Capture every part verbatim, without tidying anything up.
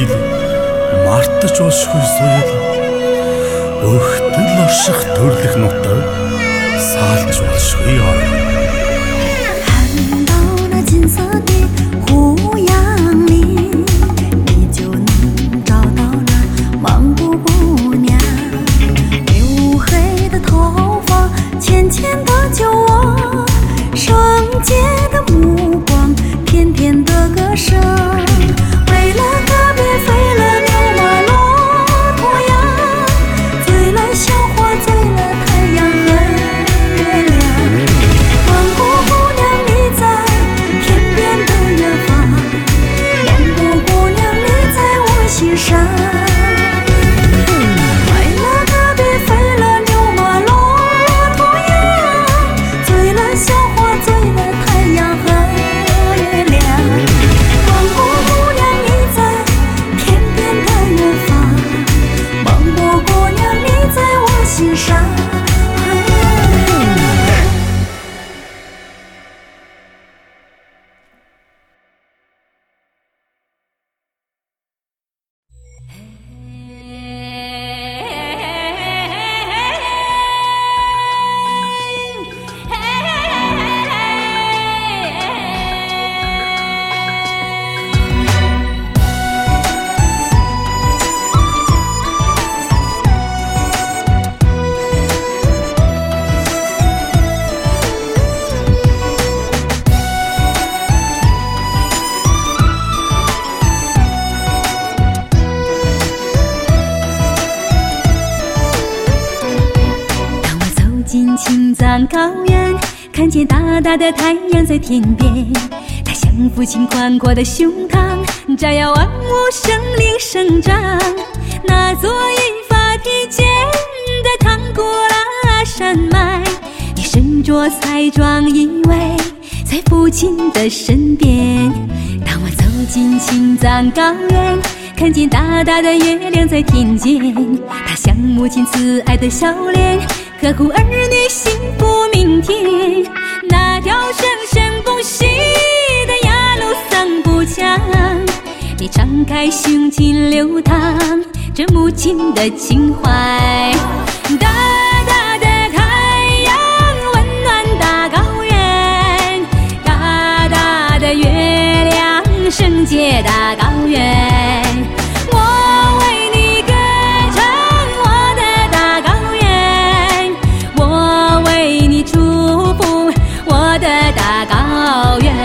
биелээ мартаж болшгүй суял өгтөл орших төрлөх нутаг салж болшгүй ор 看到那金色的胡杨林，你就能找到那蒙古姑娘。黝黑的头发，浅浅的酒窝，圣洁的目光，甜甜的歌声。为了个别飞了牛马骆驼呀，醉了小花，醉了太阳和月亮。蒙古姑娘你在天边的远方，蒙古姑娘你在我心上。为了个别飞了牛马骆驼呀，醉了小花，醉了太阳和月亮。蒙古姑娘你在天边的远方，蒙古姑娘你在我心上。青藏高原，看见大大的太阳在天边，它像父亲宽阔的胸膛，照耀万物生灵生长。那座银发披肩的唐古拉山脉，你身着彩妆依偎在父亲的身边。当我走进青藏高原，看见大大的月亮在天间，它像母亲慈爱的笑脸，呵护儿女幸福明天。那条生生不息的雅鲁藏布江，你敞开胸襟流淌着母亲的情怀。大大的太阳温暖大高原，大大的月亮圣洁大高原。我为你歌唱我的大高原，我为你祝福我的大高原。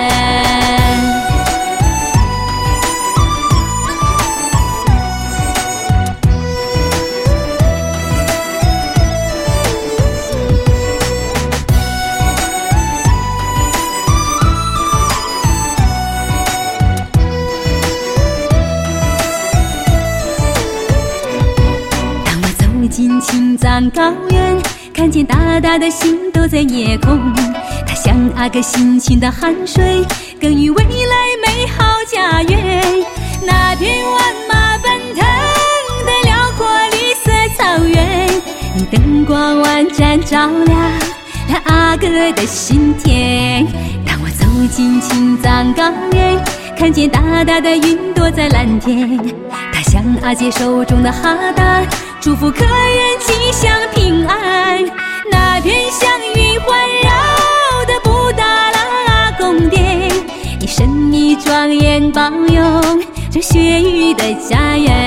进青藏高原，看见大大的星斗在夜空，它像阿哥辛勤的汗水，耕耘未来美好家园。那片万马奔腾的辽阔绿色草原，你灯光万盏照亮了阿哥的心田。当我走进青藏高原，看见大大的云朵在蓝天，它像阿姐手中的哈达，祝福客人吉祥平安。那片祥云环绕的布达拉宫殿，你神秘庄严保佑着雪域的家园。